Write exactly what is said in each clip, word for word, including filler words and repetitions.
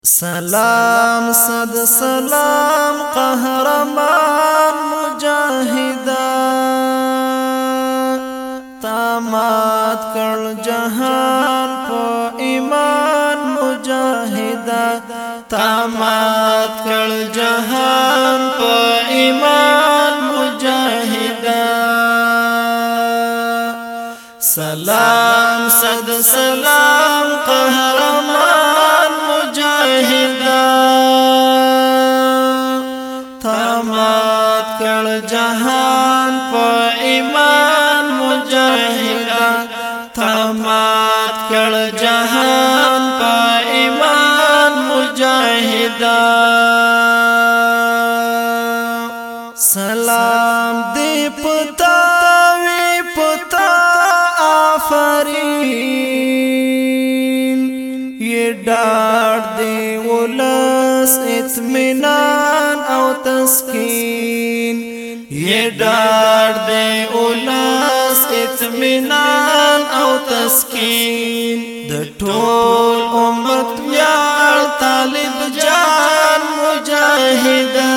سلام صد سلام قهرمان مجاهدا تامات کړ جهان په ایمان مجاهدا تامات کړ جهان په ایمان مجاهدا سلام صد سلام قهرمان مجاهدا تامات کړ جهان په ایمان مجاهدا تامات کړ جهان په ایمان مجاهدا سلام دی پتا وی پتا آفرین یہ ډاډ دی ولس اطمینان او تسکین یہ ډاډ دی ولس اطمینان او تسکین د ټول امت یار طالب جان مجاهدا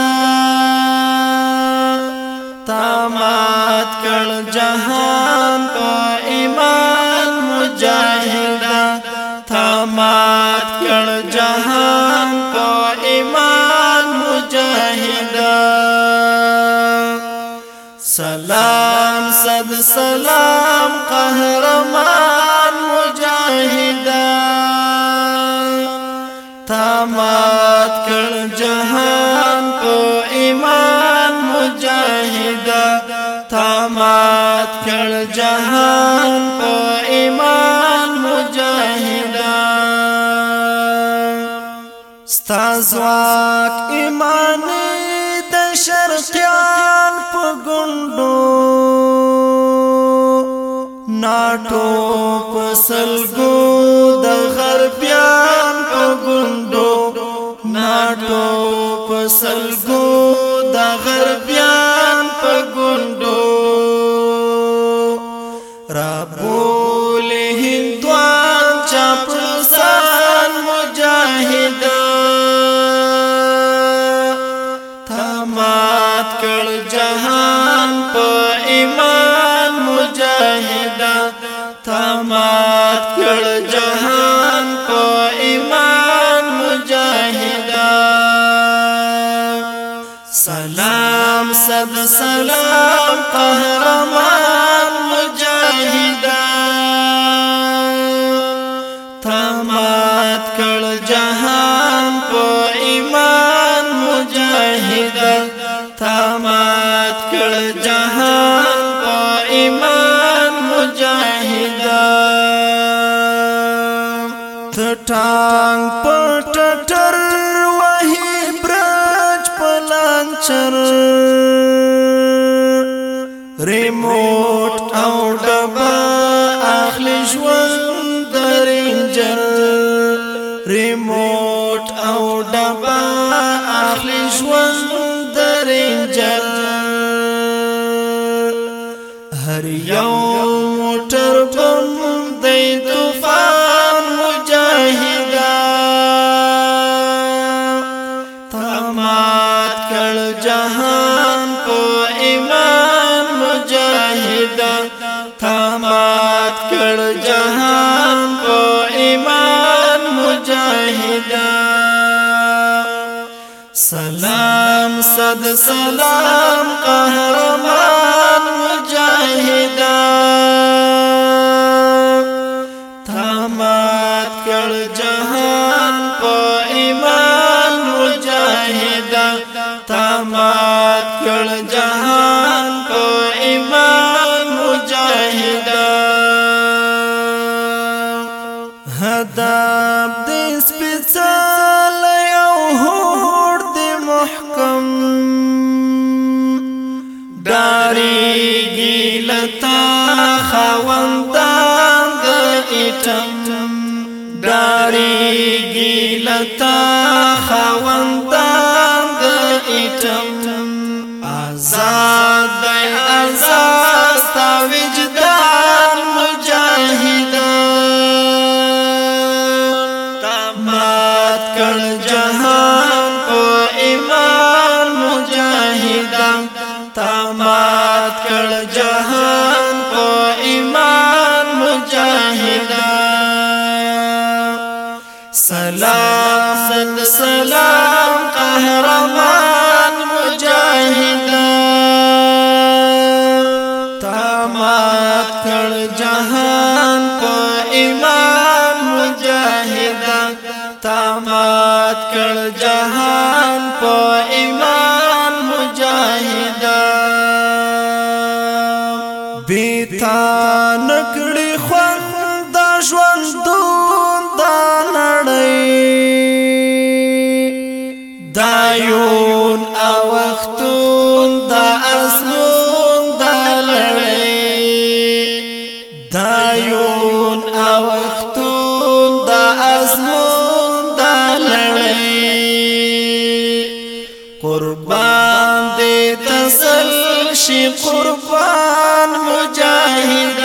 تامات کړ جهان په ایمان مجاهدا تامات کړ جهان په ایمان مجاهدا سلام صد سلام قهرمان مجاهدا تامات کړ جهان په ایمان مجاهدا تامات کړ جهان په ایمان مجاهدا ستاسواک ایمانی د شرقیان په ګوندو ناټو پسلګو د غربیان په ګوندو ناټو پسلګو د غربیان په ګوندو رابول هندوان چاپلوسان مجاهدا تامات کړ جهان په ایمان مجاهدا تامات کړ جهان په ایمان مجاهدا سلام صد سلام قهرمان مجاهدا تامات کړ جهان په ایمان مجاهدا تامات کړ جهان په ایمان مجاهدا ټټان پټټر وਹੀ برج پلانچر ریموټ او ډبا اخلي ژوند درنجر ریموټ او ډبا اخلي ژوند درنجر هر یو موټر بم دی طوفان مجاهدا تامات کړ جهان په ایمان مجاهدا تامات کړ جهان په ایمان مجاهدا سلام صد سلام قهرمان مجاهدا تامات کړ جهان په ایمان مجاهدا تامات کړ جهان په ایمان مجاهدا هدف دې سپېڅلی او هوډ دې محکم ډارېږي له تا خاوندان د ایټم ډارېږي له تا خاوندان د ایټم آزاد دی آزاد ستا وجدان مجاهدا تامات کړ صد سلام قهرمان مجاهد تامات کړ جهان په ایمان مجاهد تامات کړ جهان په ایمان مجاهد بیتا نکړي خوند د ژوندون د نړۍ دایون او وختون د ازمون د لړۍ دایون او وختون د ازمون د لړۍ قربان دې تسل شي قربان مجاهد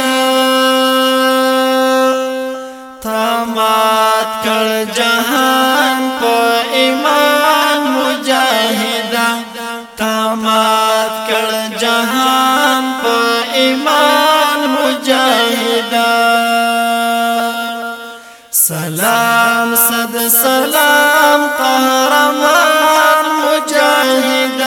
تامات کړ جهان په ایمان مجاهد تامات کړ جهان په ایمان مجاهد سلام صد سلام قهرمان مجاهد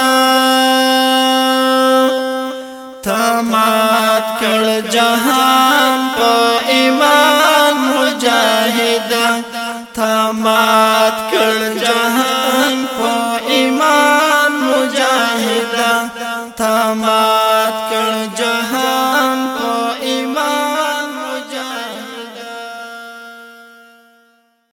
تامات کړ جهان په ایمان مجاهد تامات کړ جهان